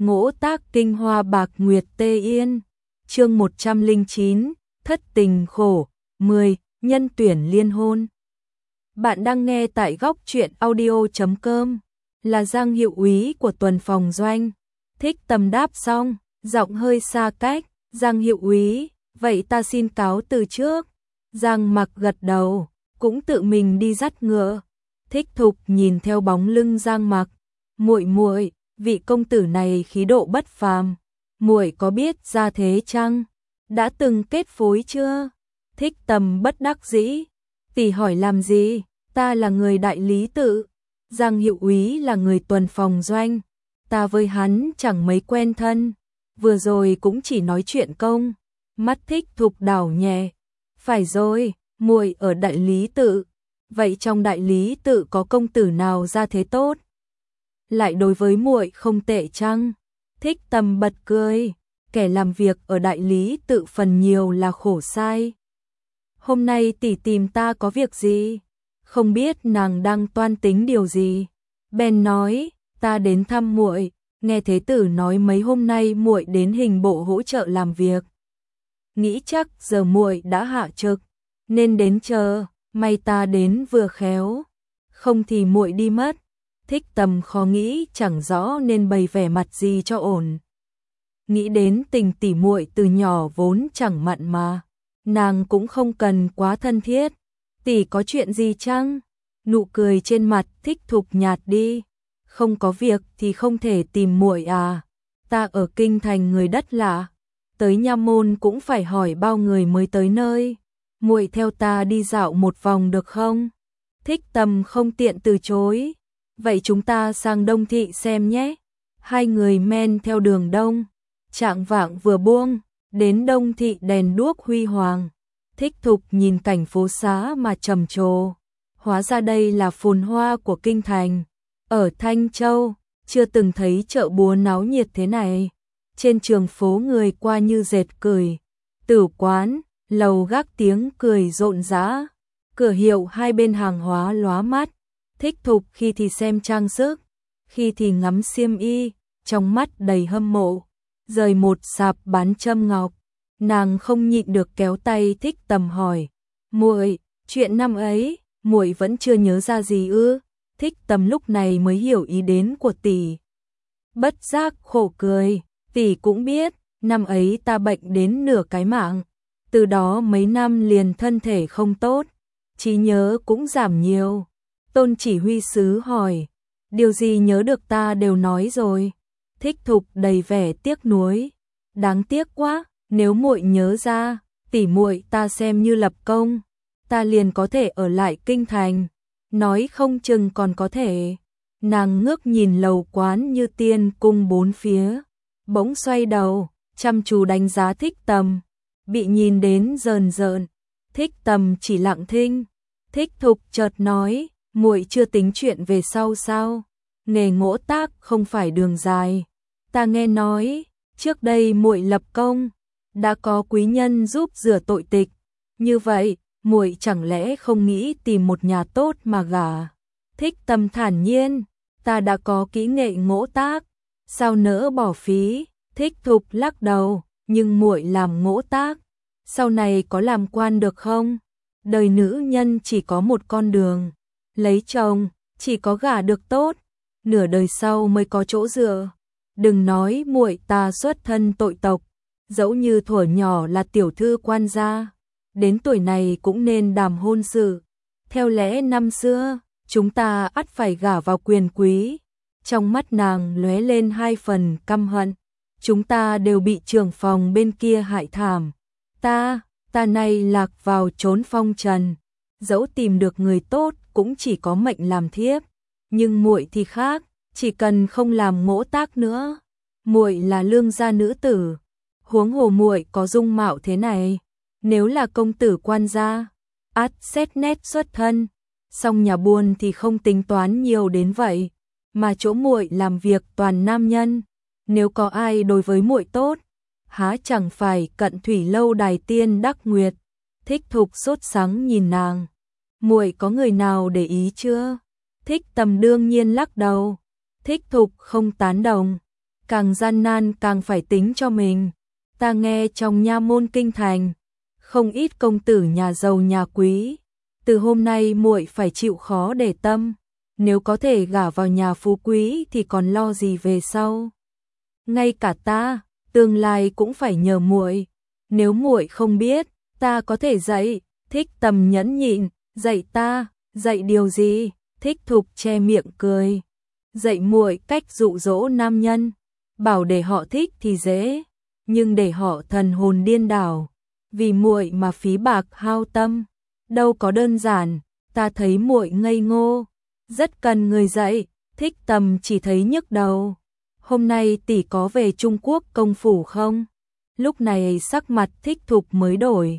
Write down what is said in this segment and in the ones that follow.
Ngỗ tác kinh hoa bạc nguyệt tê yên. Chương 109, thất tình khổ. 10. Nhân tuyển liên hôn. Bạn đang nghe tại góc truyện audio.com. Là Giang hiệu úy của tuần phòng doanh. Thích Tâm đáp xong, giọng hơi xa cách. Giang hiệu úy, vậy ta xin cáo từ trước. Giang Mặc gật đầu, cũng tự mình đi dắt ngựa. Thích Thục nhìn theo bóng lưng Giang Mặc. Muội muội, vị công tử này khí độ bất phàm, muội có biết ra thế chăng? Đã từng kết phối chưa? Thích Tâm bất đắc dĩ, tỷ hỏi làm gì? Ta là người đại lý tự, Giang hiệu úy là người tuần phòng doanh, ta với hắn chẳng mấy quen thân, vừa rồi cũng chỉ nói chuyện công. Mắt Thích Thục đảo nhẹ, phải rồi, muội ở đại lý tự, vậy trong đại lý tự có công tử nào ra thế tốt? Lại đối với muội không tệ chăng? Thích Tâm bật cười, kẻ làm việc ở đại lý tự phần nhiều là khổ sai. Hôm nay tỷ tìm ta có việc gì? Không biết nàng đang toan tính điều gì. Bèn nói, ta đến thăm muội, nghe thế tử nói mấy hôm nay muội đến hình bộ hỗ trợ làm việc. Nghĩ chắc giờ muội đã hạ trực, nên đến chờ, may ta đến vừa khéo, không thì muội đi mất. Thích Tâm khó nghĩ chẳng rõ nên bày vẻ mặt gì cho ổn. Nghĩ đến tình tỉ muội từ nhỏ vốn chẳng mặn mà, nàng cũng không cần quá thân thiết. Tỷ có chuyện gì chăng? Nụ cười trên mặt Thích Thục nhạt đi. Không có việc thì không thể tìm muội à? Ta ở kinh thành người đất lạ, tới nha môn cũng phải hỏi bao người mới tới nơi. Muội theo ta đi dạo một vòng được không? Thích Tâm không tiện từ chối. Vậy chúng ta sang Đông Thị xem nhé. Hai người men theo đường đông, chạng vạng vừa buông, đến Đông Thị đèn đuốc huy hoàng. Thích Thục nhìn cảnh phố xá mà trầm trồ. Hóa ra đây là phồn hoa của kinh thành. Ở Thanh Châu, chưa từng thấy chợ búa náo nhiệt thế này. Trên trường phố người qua như dệt cười. Tử quán, lầu gác tiếng cười rộn rã. Cửa hiệu hai bên hàng hóa lóa mắt. Thích Thục khi thì xem trang sức, khi thì ngắm xiêm y, trong mắt đầy hâm mộ. Rời một sạp bán châm ngọc, nàng không nhịn được kéo tay Thích Tâm hỏi, muội, chuyện năm ấy, muội vẫn chưa nhớ ra gì ư? Thích Tâm lúc này mới hiểu ý đến của tỷ. Bất giác khổ cười, tỷ cũng biết, năm ấy ta bệnh đến nửa cái mạng, từ đó mấy năm liền thân thể không tốt, trí nhớ cũng giảm nhiều. Tôn chỉ huy sứ hỏi, điều gì nhớ được ta đều nói rồi. Thích Thục đầy vẻ tiếc nuối, đáng tiếc quá, nếu muội nhớ ra, tỷ muội ta xem như lập công, ta liền có thể ở lại kinh thành, nói không chừng còn có thể. Nàng ngước nhìn lầu quán như tiên cung bốn phía, bỗng xoay đầu, chăm chú đánh giá Thích Tâm, bị nhìn đến rờn rợn. Thích Tâm chỉ lặng thinh. Thích Thục chợt nói, muội chưa tính chuyện về sau sao? Nghề ngỗ tác không phải đường dài. Ta nghe nói, trước đây muội lập công, đã có quý nhân giúp rửa tội tịch. Như vậy, muội chẳng lẽ không nghĩ tìm một nhà tốt mà gả? Thích Tâm thản nhiên, ta đã có kỹ nghệ ngỗ tác, sao nỡ bỏ phí? Thích Thục lắc đầu, nhưng muội làm ngỗ tác, sau này có làm quan được không? Đời nữ nhân chỉ có một con đường. Lấy chồng, chỉ có gả được tốt, nửa đời sau mới có chỗ dựa. Đừng nói muội ta xuất thân tội tộc, dẫu như thuở nhỏ là tiểu thư quan gia, đến tuổi này cũng nên đàm hôn sự. Theo lẽ năm xưa, chúng ta ắt phải gả vào quyền quý. Trong mắt nàng lóe lên hai phần căm hận. Chúng ta đều bị trưởng phòng bên kia hại thảm. Ta nay lạc vào chốn phong trần, dẫu tìm được người tốt cũng chỉ có mệnh làm thiếp, nhưng muội thì khác, chỉ cần không làm ngỗ tác nữa, muội là lương gia nữ tử, huống hồ muội có dung mạo thế này, nếu là công tử quan gia, ắt xét nét xuất thân, song nhà buôn thì không tính toán nhiều đến vậy, mà chỗ muội làm việc toàn nam nhân, nếu có ai đối với muội tốt, há chẳng phải cận thủy lâu đài tiên đắc nguyệt. Thích Thục sốt sắng nhìn nàng. Muội có người nào để ý chưa? Thích Tâm đương nhiên lắc đầu. Thích Thục không tán đồng. càng gian nan càng phải tính cho mình. Ta nghe trong nha môn kinh thành, không ít công tử nhà giàu nhà quý, từ hôm nay muội phải chịu khó để tâm, nếu có thể gả vào nhà phú quý thì còn lo gì về sau. Ngay cả ta, tương lai cũng phải nhờ muội, nếu muội không biết, ta có thể dạy. Thích Tầm nhẫn nhịn, dạy ta, dạy điều gì? Thích Thục che miệng cười, dạy muội cách dụ dỗ nam nhân, bảo để họ thích thì dễ, nhưng để họ thần hồn điên đảo, vì muội mà phí bạc hao tâm, đâu có đơn giản. Ta thấy muội ngây ngô, rất cần người dạy. Thích Tầm chỉ thấy nhức đầu. Hôm nay tỷ có về Trung Quốc công phủ không? Lúc này sắc mặt Thích Thục mới đổi.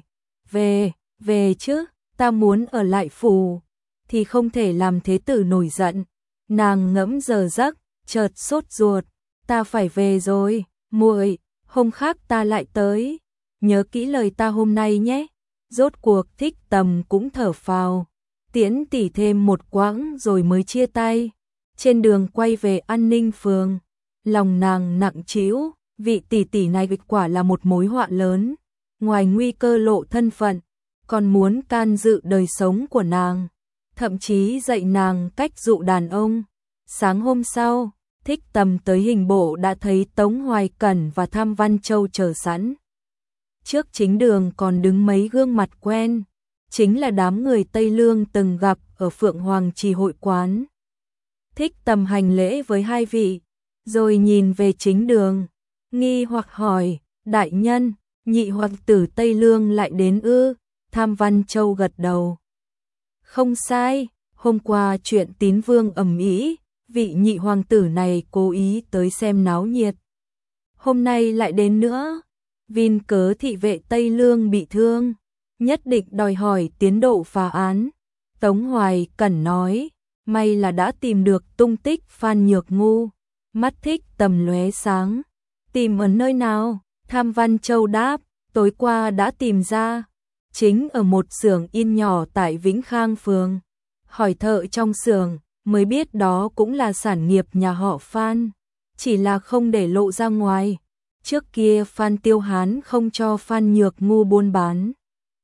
Về chứ, ta muốn ở lại phủ, thì không thể làm thế tử nổi giận. Nàng ngẫm giờ giấc, chợt sốt ruột, ta phải về rồi, muội, hôm khác ta lại tới, nhớ kỹ lời ta hôm nay nhé. Rốt cuộc Thích Tầm cũng thở phào, tiễn tỷ thêm một quãng rồi mới chia tay. Trên đường quay về An Ninh phường, lòng nàng nặng trĩu, vị tỷ tỷ này quả là một mối họa lớn, ngoài nguy cơ lộ thân phận, còn muốn can dự đời sống của nàng, thậm chí dạy nàng cách dụ đàn ông. Sáng hôm sau, Thích Tầm tới hình bộ đã thấy Tống Hoài Cẩn và Tham Văn Châu chờ sẵn. Trước chính đường còn đứng mấy gương mặt quen, chính là đám người Tây Lương từng gặp ở Phượng Hoàng Trì hội quán. Thích Tầm hành lễ với hai vị, rồi nhìn về chính đường, nghi hoặc hỏi, đại nhân, nhị hoàng tử Tây Lương lại đến ư? Tham Văn Châu gật đầu. Không sai, hôm qua chuyện Tín Vương ầm ĩ, vị nhị hoàng tử này cố ý tới xem náo nhiệt. Hôm nay lại đến nữa, vin cớ thị vệ Tây Lương bị thương, nhất định đòi hỏi tiến độ phá án. Tống Hoài Cẩn nói, may là đã tìm được tung tích Phan Nhược Ngu. Mắt Thích Tầm lóe sáng, tìm ở nơi nào? Tham Văn Châu đáp, tối qua đã tìm ra, chính ở một xưởng in nhỏ tại Vĩnh Khang phường. Hỏi thợ trong xưởng mới biết đó cũng là sản nghiệp nhà họ Phan, chỉ là không để lộ ra ngoài. Trước kia Phan Tiêu Hán không cho Phan Nhược Ngu buôn bán,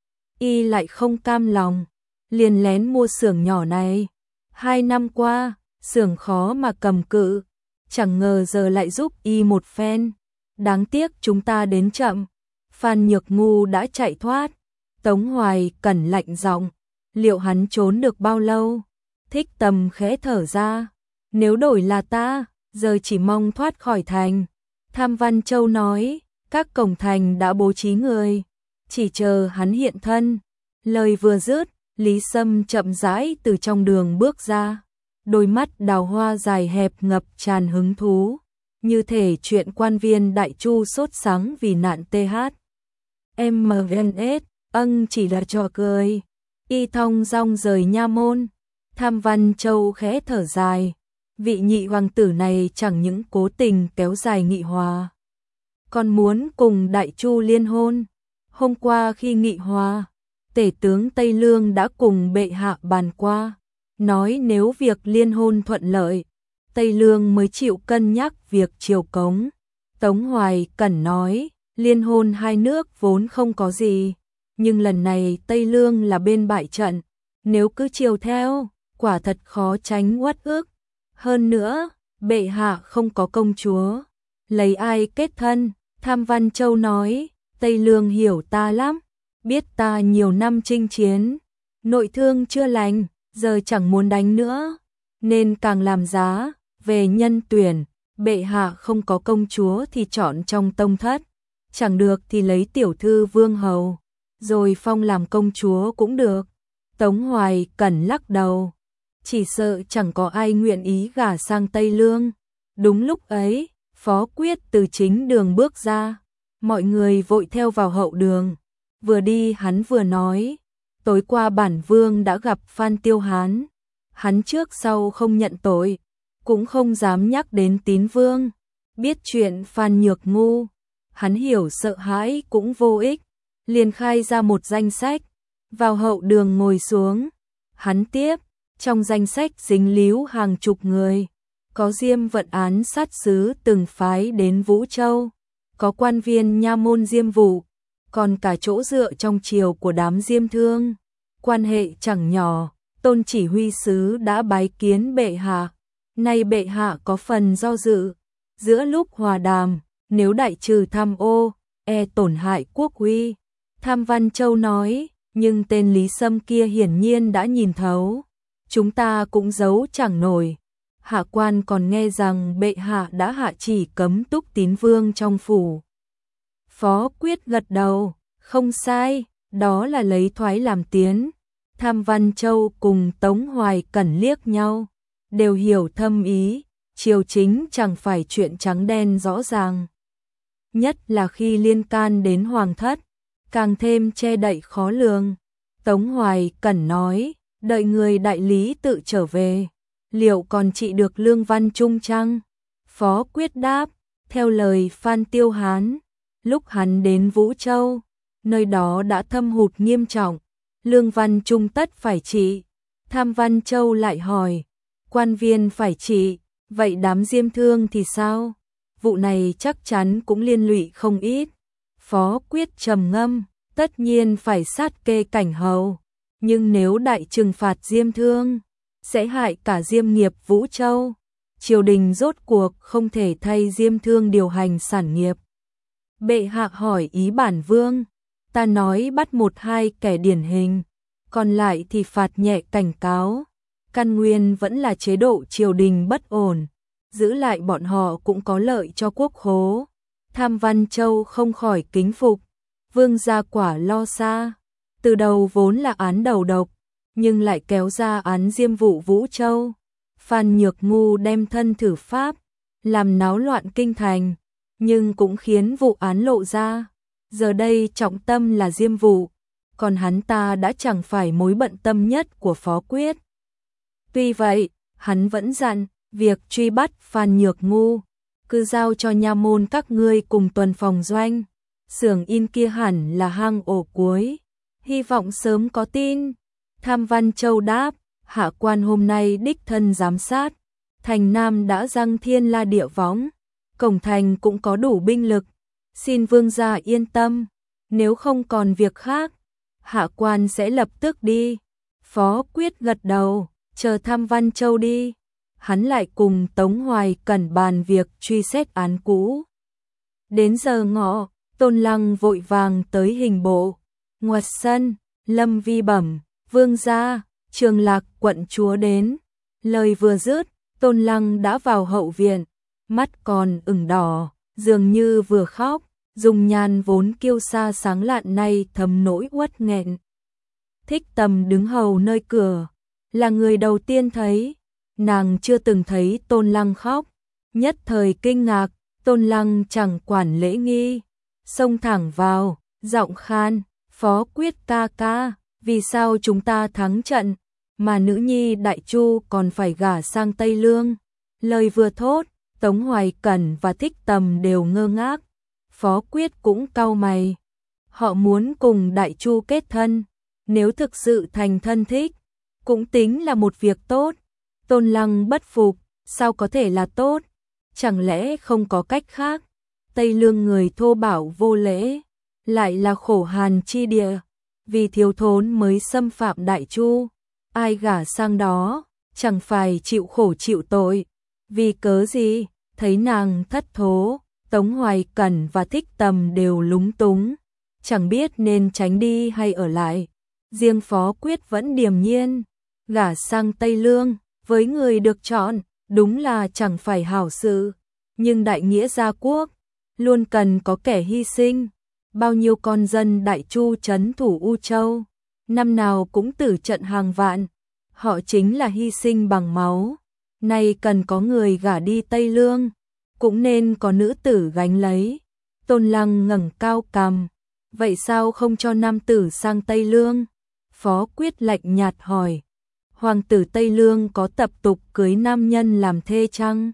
y lại không cam lòng, liền lén mua xưởng nhỏ này. 2 năm qua, xưởng khó mà cầm cự, chẳng ngờ giờ lại giúp y một phen. Đáng tiếc chúng ta đến chậm, Phan Nhược Ngu đã chạy thoát. Tống Hoài Cẩn lạnh giọng, liệu hắn trốn được bao lâu? Thích Tầm khẽ thở ra, nếu đổi là ta, giờ chỉ mong thoát khỏi thành. Tham Văn Châu nói, các cổng thành đã bố trí người, chỉ chờ hắn hiện thân. Lời vừa dứt, Lý Sâm chậm rãi từ trong đường bước ra, đôi mắt đào hoa dài hẹp ngập tràn hứng thú, như thể chuyện quan viên Đại Chu sốt sắng vì nạn TH. MVNS, chỉ là trò cười. Y thong dong rời nha môn. Tham Văn Châu khẽ thở dài, vị nhị hoàng tử này chẳng những cố tình kéo dài nghị hòa, còn muốn cùng Đại Chu liên hôn. Hôm qua khi nghị hòa, tể tướng Tây Lương đã cùng bệ hạ bàn qua, nói nếu việc liên hôn thuận lợi, Tây Lương mới chịu cân nhắc việc triều cống. Tống Hoài Cẩn nói, liên hôn hai nước vốn không có gì, nhưng lần này Tây Lương là bên bại trận, nếu cứ chiều theo, quả thật khó tránh uất ức. Hơn nữa, bệ hạ không có công chúa, lấy ai kết thân? Tham Văn Châu nói, Tây Lương hiểu ta lắm, biết ta nhiều năm chinh chiến, nội thương chưa lành, giờ chẳng muốn đánh nữa, nên càng làm giá. Về nhân tuyển, bệ hạ không có công chúa thì chọn trong tông thất, chẳng được thì lấy tiểu thư vương hầu, rồi phong làm công chúa cũng được. Tống Hoài Cẩn lắc đầu, chỉ sợ chẳng có ai nguyện ý gả sang Tây Lương. Đúng lúc ấy, Phó Quyết từ chính đường bước ra, mọi người vội theo vào hậu đường. Vừa đi hắn vừa nói, tối qua bản vương đã gặp Phan Tiêu Hán, hắn trước sau không nhận tội, cũng không dám nhắc đến Tín Vương. Biết chuyện Phan Nhược Ngu, hắn hiểu sợ hãi cũng vô ích, liền khai ra một danh sách, vào hậu đường ngồi xuống. Hắn tiếp, trong danh sách dính líu hàng chục người, có Diêm vận án sát sứ từng phái đến Vũ Châu, có quan viên nha môn Diêm vụ, còn cả chỗ dựa trong triều của đám Diêm Thương. Quan hệ chẳng nhỏ, Tôn chỉ huy sứ đã bái kiến bệ hạ. Nay bệ hạ có phần do dự, giữa lúc hòa đàm, nếu đại trừ tham ô, tổn hại quốc uy. Tham Văn Châu nói, nhưng tên Lý Sâm kia hiển nhiên đã nhìn thấu. Chúng ta cũng giấu chẳng nổi. Hạ quan còn nghe rằng bệ hạ đã hạ chỉ cấm Túc Tín Vương trong phủ. Phó Quyết gật đầu, không sai, đó là lấy thoái làm tiến. Tham Văn Châu cùng Tống Hoài Cẩn liếc nhau, đều hiểu thâm ý, triều chính chẳng phải chuyện trắng đen rõ ràng. Nhất là khi liên can đến hoàng thất, càng thêm che đậy khó lường. Tống Hoài Cẩn nói, đợi người đại lý tự trở về, liệu còn trị được Lương Văn Trung chăng? Phó Quyết đáp, theo lời Phan Tiêu Hán, lúc hắn đến Vũ Châu, nơi đó đã thâm hụt nghiêm trọng, Lương Văn Trung tất phải trị. Tham Văn Châu lại hỏi, quan viên phải trị, vậy đám Diêm Thương thì sao? Vụ này chắc chắn cũng liên lụy không ít. Phó Quyết trầm ngâm, tất nhiên phải sát kê cảnh hầu, nhưng nếu đại trừng phạt Diêm Thương, sẽ hại cả Diêm nghiệp Vũ Châu. Triều đình rốt cuộc không thể thay Diêm Thương điều hành sản nghiệp. Bệ hạ hỏi ý bản vương, ta nói bắt 1-2 kẻ điển hình, còn lại thì phạt nhẹ cảnh cáo. Căn nguyên vẫn là chế độ triều đình bất ổn, giữ lại bọn họ cũng có lợi cho quốc khố. Tham Văn Châu không khỏi kính phục, vương gia quả lo xa, từ đầu vốn là án đầu độc, nhưng lại kéo ra án Diêm vụ Vũ Châu. Phan Nhược Ngu đem thân thử pháp, làm náo loạn kinh thành, nhưng cũng khiến vụ án lộ ra. Giờ đây trọng tâm là Diêm vụ, còn hắn ta đã chẳng phải mối bận tâm nhất của Phó Quyết. Tuy vậy, hắn vẫn dặn, việc truy bắt Phan Nhược Ngu, cứ giao cho nha môn các ngươi cùng tuần phòng doanh. Xưởng in kia hẳn là hang ổ cuối, hy vọng sớm có tin. Tham Văn Châu đáp, hạ quan hôm nay đích thân giám sát, thành Nam đã răng thiên la địa võng, cổng thành cũng có đủ binh lực, xin vương gia yên tâm, nếu không còn việc khác, hạ quan sẽ lập tức đi. Phó Quyết gật đầu, chờ Tham Văn Châu đi, hắn lại cùng Tống Hoài Cẩn bàn việc truy xét án cũ. Đến giờ ngọ, Tôn Lăng vội vàng tới hình bộ, ngoặt sân, Lâm Vi bẩm, vương gia, Trường Lạc quận chúa đến. Lời vừa dứt, Tôn Lăng đã vào hậu viện, mắt còn ửng đỏ, dường như vừa khóc, dung nhan vốn kiêu sa sáng lạn nay thấm nỗi uất nghẹn. Thích Tầm đứng hầu nơi cửa, là người đầu tiên thấy, nàng chưa từng thấy Tôn Lăng khóc, nhất thời kinh ngạc. Tôn Lăng chẳng quản lễ nghi, xông thẳng vào, giọng khan, Phó Quyết ca ca, vì sao chúng ta thắng trận, mà nữ nhi Đại Chu còn phải gả sang Tây Lương. Lời vừa thốt, Tống Hoài Cẩn và Thích Tầm đều ngơ ngác, Phó Quyết cũng cau mày. Họ muốn cùng Đại Chu kết thân, nếu thực sự thành thân thích, cũng tính là một việc tốt. Tôn Lăng bất phục, sao có thể là tốt? Chẳng lẽ không có cách khác? Tây Lương người thô bạo vô lễ, lại là khổ hàn chi địa, vì thiếu thốn mới xâm phạm Đại Chu. Ai gả sang đó, chẳng phải chịu khổ chịu tội. Vì cớ gì? Thấy nàng thất thố, Tống Hoài Cẩn và Thích Tầm đều lúng túng, chẳng biết nên tránh đi hay ở lại. Riêng Phó Quyết vẫn điềm nhiên, gả sang Tây Lương, với người được chọn, đúng là chẳng phải hảo sự, nhưng đại nghĩa gia quốc, luôn cần có kẻ hy sinh. Bao nhiêu con dân Đại Chu trấn thủ U Châu, năm nào cũng tử trận hàng vạn, họ chính là hy sinh bằng máu. Nay cần có người gả đi Tây Lương, cũng nên có nữ tử gánh lấy. Tôn Lăng ngẩng cao cằm, vậy sao không cho nam tử sang Tây Lương? Phó Quyết lạnh nhạt hỏi, hoàng tử Tây Lương có tập tục cưới nam nhân làm thê chăng?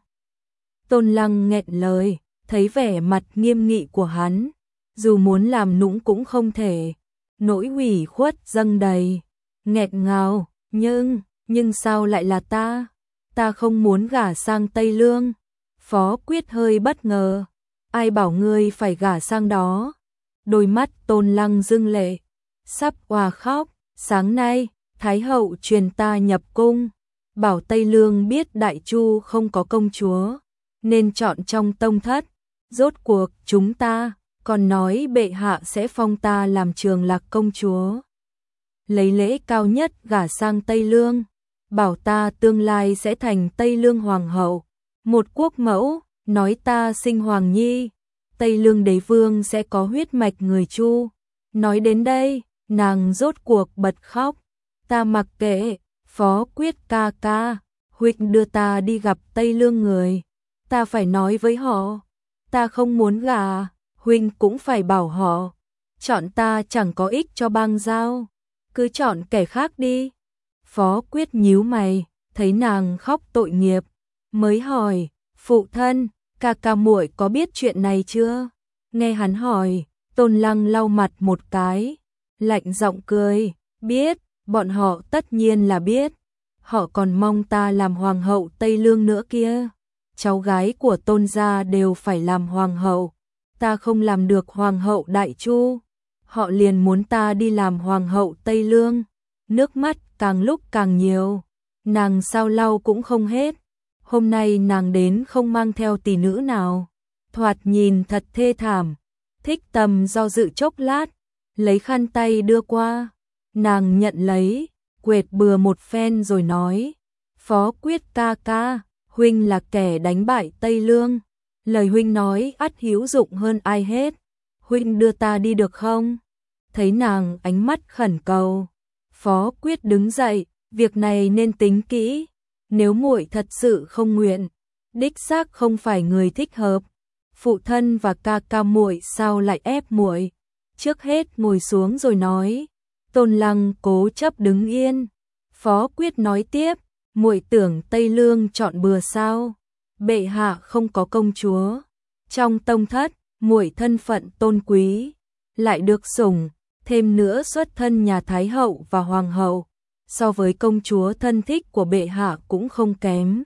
Tôn Lăng nghẹn lời, thấy vẻ mặt nghiêm nghị của hắn, dù muốn làm nũng cũng không thể, nỗi ủy khuất dâng đầy, nghẹn ngào, nhưng sao lại là ta? ta không muốn gả sang Tây Lương. Phó Quyết hơi bất ngờ, ai bảo ngươi phải gả sang đó? Đôi mắt Tôn Lăng rưng lệ, sắp òa khóc. Sáng nay, Thái hậu truyền ta nhập cung, bảo Tây Lương biết Đại Chu không có công chúa, nên chọn trong tông thất. Rốt cuộc chúng ta, còn nói bệ hạ sẽ phong ta làm Trường Lạc công chúa, lấy lễ cao nhất gả sang Tây Lương, bảo ta tương lai sẽ thành Tây Lương hoàng hậu, một quốc mẫu, nói ta sinh hoàng nhi, Tây Lương đế vương sẽ có huyết mạch người Chu. Nói đến đây, nàng rốt cuộc bật khóc. Ta mặc kệ, Phó Quyết ca ca, huynh đưa ta đi gặp Tây Lương người, ta phải nói với họ, ta không muốn gả, huynh cũng phải bảo họ, chọn ta chẳng có ích cho bang giao, cứ chọn kẻ khác đi. Phó Quyết nhíu mày, thấy nàng khóc tội nghiệp, mới hỏi, phụ thân, ca ca muội có biết chuyện này chưa? Nghe hắn hỏi, Tôn Lăng lau mặt một cái, lạnh giọng cười, biết, bọn họ tất nhiên là biết, họ còn mong ta làm hoàng hậu Tây Lương nữa kia. Cháu gái của Tôn gia đều phải làm hoàng hậu, ta không làm được hoàng hậu Đại Chu, họ liền muốn ta đi làm hoàng hậu Tây Lương. Nước mắt càng lúc càng nhiều, nàng sao lau cũng không hết. Hôm nay nàng đến không mang theo tỷ nữ nào, thoạt nhìn thật thê thảm. Thích Tầm do dự chốc lát, lấy khăn tay đưa qua, nàng nhận lấy, quệt bừa một phen rồi nói, Phó Quyết ca ca, huynh là kẻ đánh bại Tây Lương, lời huynh nói ắt hữu dụng hơn ai hết, huynh đưa ta đi được không? Thấy nàng ánh mắt khẩn cầu, Phó Quyết đứng dậy, việc này nên tính kỹ, nếu muội thật sự không nguyện, đích xác không phải người thích hợp. Phụ thân và ca ca muội sao lại ép muội? Trước hết ngồi xuống rồi nói. Tôn Lăng cố chấp đứng yên. Phó Quyết nói tiếp, muội tưởng Tây Lương chọn bừa sao? Bệ hạ không có công chúa, trong tông thất, muội thân phận tôn quý, lại được sủng, thêm nữa xuất thân nhà Thái hậu và hoàng hậu, so với công chúa thân thích của bệ hạ cũng không kém.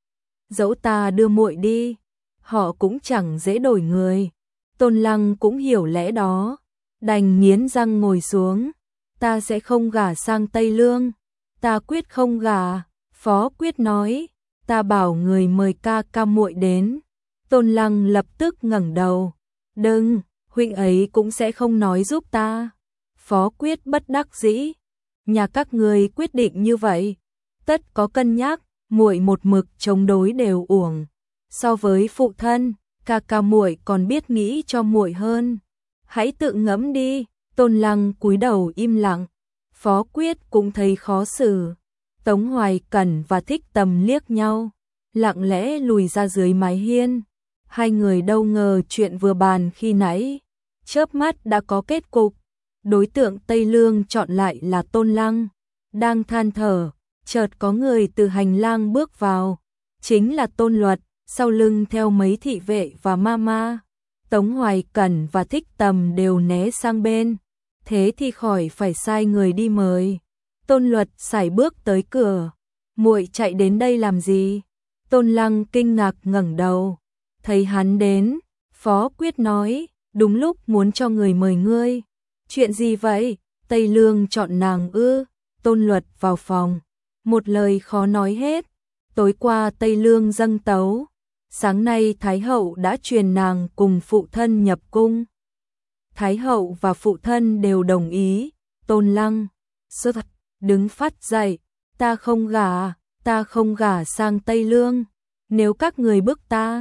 Dẫu ta đưa muội đi, họ cũng chẳng dễ đổi người. Tôn Lăng cũng hiểu lẽ đó, đành nghiến răng ngồi xuống. Ta sẽ không gả sang Tây Lương, ta quyết không gả. Phó Quyết nói, ta bảo người mời ca ca muội đến. Tôn Lăng lập tức ngẩng đầu, đừng, huynh ấy cũng sẽ không nói giúp ta. Phó Quyết bất đắc dĩ, nhà các người quyết định như vậy, tất có cân nhắc, muội một mực chống đối đều uổng. So với phụ thân, ca ca muội còn biết nghĩ cho muội hơn. Hãy tự ngẫm đi. Tôn Lăng cúi đầu im lặng. Phó Quyết cũng thấy khó xử. Tống Hoài Cẩn và Thích Tầm liếc nhau, lặng lẽ lùi ra dưới mái hiên. Hai người đâu ngờ chuyện vừa bàn khi nãy, chớp mắt đã có kết cục. Đối tượng Tây Lương chọn lại là Tôn Lăng. Đang than thở, chợt có người từ hành lang bước vào, chính là Tôn Luật, sau lưng theo mấy thị vệ và mama. Tống Hoài Cẩn và Thích Tầm đều né sang bên, thế thì khỏi phải sai người đi mời. Tôn Luật sải bước tới cửa, muội chạy đến đây làm gì? Tôn Lăng kinh ngạc ngẩng đầu, thấy hắn đến, Phó Quyết nói, đúng lúc muốn cho người mời ngươi. Chuyện gì vậy? Tây Lương chọn nàng ư? Tôn Luật vào phòng, một lời khó nói hết. Tối qua Tây Lương dâng tấu, sáng nay Thái hậu đã truyền nàng cùng phụ thân nhập cung. Thái hậu và phụ thân đều đồng ý. Tôn Lăng sốt đứng phát dậy, ta không gả sang Tây Lương, nếu các người bức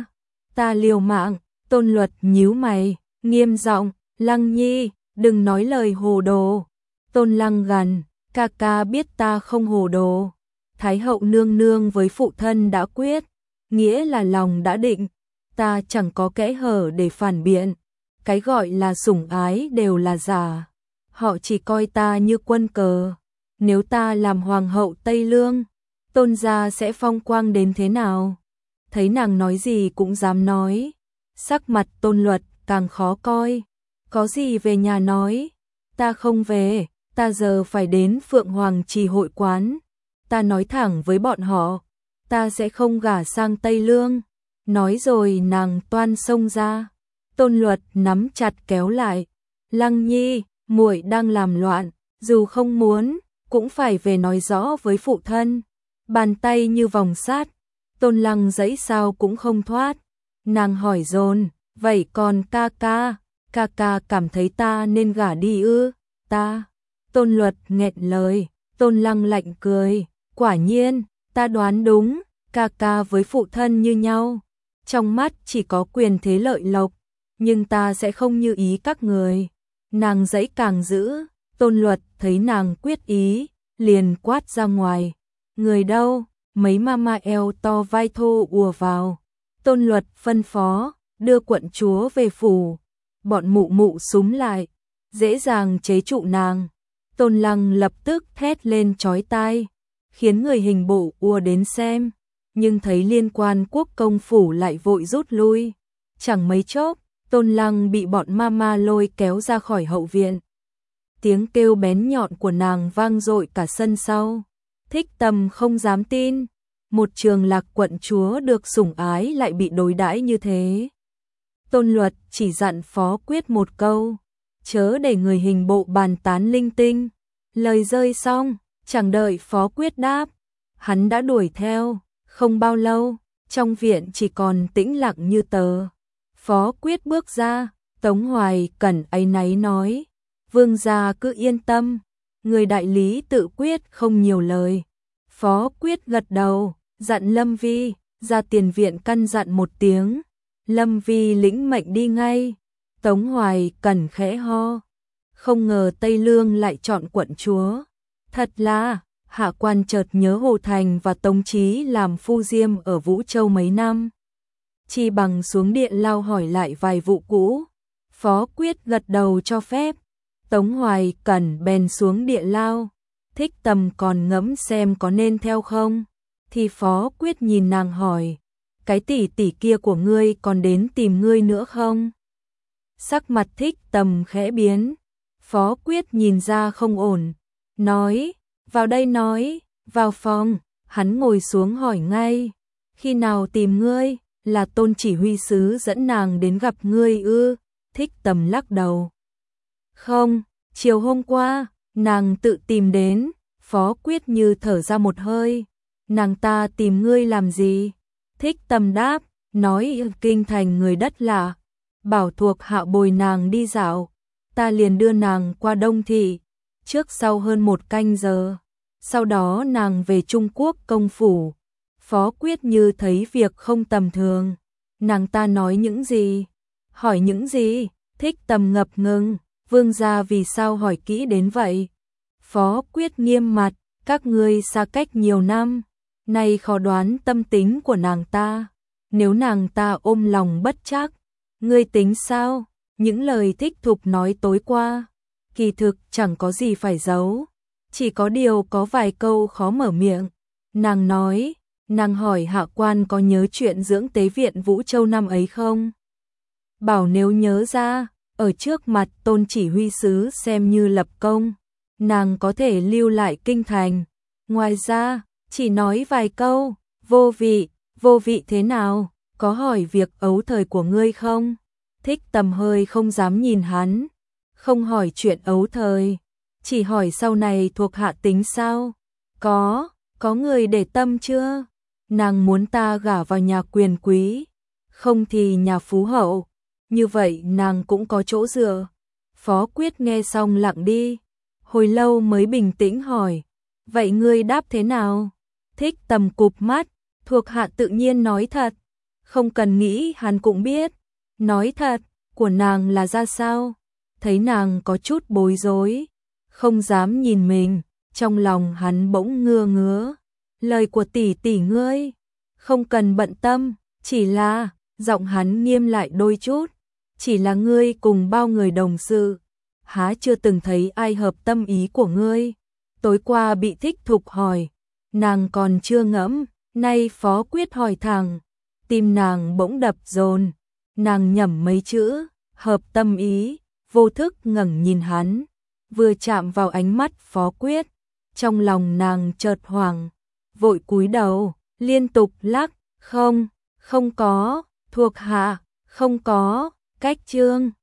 ta liều mạng. Tôn Luật nhíu mày, nghiêm giọng, Lăng nhi, đừng nói lời hồ đồ. Tôn Lăng gằn, ca ca biết ta không hồ đồ. Thái hậu nương nương với phụ thân đã quyết, nghĩa là lòng đã định, ta chẳng có kẽ hở để phản biện. Cái gọi là sủng ái đều là giả, họ chỉ coi ta như quân cờ. Nếu ta làm hoàng hậu Tây Lương, Tôn gia sẽ phong quang đến thế nào? Thấy nàng nói gì cũng dám nói, sắc mặt Tôn Luật càng khó coi. Có gì về nhà nói, ta không về, ta giờ phải đến Phượng Hoàng Trì hội quán. Ta nói thẳng với bọn họ, ta sẽ không gả sang Tây Lương. Nói rồi nàng toan xông ra. Tôn Luật nắm chặt kéo lại. Lăng Nhi, muội đang làm loạn, dù không muốn, cũng phải về nói rõ với phụ thân. Bàn tay như vòng sát, Tôn Lăng dãy sao cũng không thoát. Nàng hỏi dồn, vậy còn ca ca cảm thấy ta nên gả đi ư? Ta. Tôn Luật nghẹn lời, Tôn Lăng lạnh cười, quả nhiên, ta đoán đúng, ca ca với phụ thân như nhau. Trong mắt chỉ có quyền thế lợi lộc, nhưng ta sẽ không như ý các người. Nàng dãy càng dữ, Tôn Luật thấy nàng quyết ý, liền quát ra ngoài. Người đâu? Mấy mama eo to vai thô ùa vào. Tôn Luật phân phó, đưa quận chúa về phủ. Bọn mụ mụ súm lại, dễ dàng chế trụ nàng. Tôn Lăng lập tức thét lên chói tai, khiến người hình bộ ùa đến xem. Nhưng thấy liên quan quốc công phủ lại vội rút lui. Chẳng mấy chốc, Tôn Lăng bị bọn mama lôi kéo ra khỏi hậu viện. Tiếng kêu bén nhọn của nàng vang dội cả sân sau. Thích Tầm không dám tin, một Trường Lạc quận chúa được sủng ái lại bị đối đãi như thế. Tôn Luật chỉ dặn Phó Quyết một câu, chớ để người hình bộ bàn tán linh tinh. Lời rơi xong, chẳng đợi Phó Quyết đáp, hắn đã đuổi theo. Không bao lâu, trong viện chỉ còn tĩnh lặng như tờ. Phó Quyết bước ra, Tống Hoài Cẩn áy náy nói, vương gia cứ yên tâm, người đại lý tự quyết không nhiều lời. Phó Quyết gật đầu, dặn Lâm Vi, ra tiền viện căn dặn một tiếng. Lâm Vi lĩnh mệnh đi ngay. Tống Hoài Cẩn khẽ ho, không ngờ Tây Lương lại chọn quận chúa. Thật là, hạ quan chợt nhớ Hồ Thành và Tống Chí làm phu diêm ở Vũ Châu mấy năm. Chi bằng xuống điện lao hỏi lại vài vụ cũ. Phó Quyết gật đầu cho phép. Tống Hoài Cẩn bèn xuống điện lao. Thích Tầm còn ngẫm xem có nên theo không. Thì Phó Quyết nhìn nàng hỏi, cái tỷ tỷ kia của ngươi còn đến tìm ngươi nữa không? Sắc mặt Thích Tầm khẽ biến. Phó Quyết nhìn ra không ổn, nói, vào đây nói, vào phòng. Hắn ngồi xuống hỏi ngay, khi nào tìm ngươi? Là Tôn chỉ huy sứ dẫn nàng đến gặp ngươi ư? Thích Tầm lắc đầu. Không, chiều hôm qua, nàng tự tìm đến. Phó Quyết như thở ra một hơi. Nàng ta tìm ngươi làm gì? Thích Tầm đáp, nói kinh thành người đất lạ, bảo thuộc hạ bồi nàng đi dạo. Ta liền đưa nàng qua Đông Thị, trước sau hơn 1 canh giờ. Sau đó nàng về Trung Quốc công phủ. Phó Quyết như thấy việc không tầm thường. Nàng ta nói những gì? Hỏi những gì? Thích Tầm ngập ngừng, vương gia vì sao hỏi kỹ đến vậy? Phó Quyết nghiêm mặt, các ngươi xa cách nhiều năm, nay khó đoán tâm tính của nàng ta. Nếu nàng ta ôm lòng bất trắc, ngươi tính sao? Những lời Thích Thục nói tối qua, kỳ thực chẳng có gì phải giấu, chỉ có điều có vài câu khó mở miệng. Nàng nói, nàng hỏi hạ quan có nhớ chuyện dưỡng tế viện Vũ Châu năm ấy không? Bảo nếu nhớ ra, ở trước mặt Tôn chỉ huy sứ xem như lập công, nàng có thể lưu lại kinh thành. Ngoài ra, chỉ nói vài câu, vô vị thế nào, có hỏi việc ấu thời của ngươi không? Thích Tầm hơi không dám nhìn hắn, không hỏi chuyện ấu thời, chỉ hỏi sau này thuộc hạ tính sao? Có người để tâm chưa? Nàng muốn ta gả vào nhà quyền quý, không thì nhà phú hậu, như vậy nàng cũng có chỗ dựa. Phó Quyết nghe xong lặng đi, hồi lâu mới bình tĩnh hỏi, vậy ngươi đáp thế nào? Thích Tầm cụp mắt, thuộc hạ tự nhiên nói thật, không cần nghĩ hắn cũng biết. Nói thật, của nàng là ra sao? Thấy nàng có chút bối rối, không dám nhìn mình, trong lòng hắn bỗng ngứa. Lời của tỷ tỷ ngươi, không cần bận tâm, chỉ là, giọng hắn nghiêm lại đôi chút, chỉ là ngươi cùng bao người đồng sự, há chưa từng thấy ai hợp tâm ý của ngươi. Tối qua bị Thích Thục hỏi, nàng còn chưa ngẫm, nay Phó Quyết hỏi thẳng, tim nàng bỗng đập dồn. Nàng nhẩm mấy chữ, hợp tâm ý, vô thức ngẩng nhìn hắn, vừa chạm vào ánh mắt Phó Quyết, trong lòng nàng chợt hoảng, vội cúi đầu, liên tục lắc, không, không có, thuộc hạ, không có, cách chương.